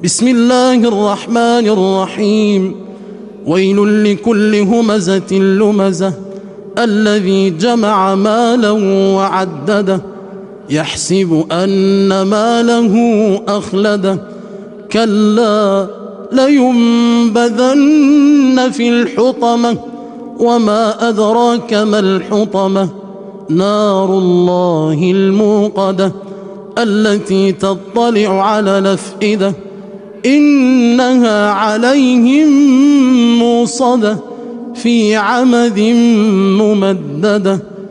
بسم الله الرحمن الرحيم. ويل لكل همزة لمزة الذي جمع مالا وعدده يحسب أن ماله أخلده كلا لينبذن في الحطمة وما أدراك ما الحطمة نار الله الموقدة التي تطلع على الأفئدة إنها عليهم موصدة في عمد ممددة.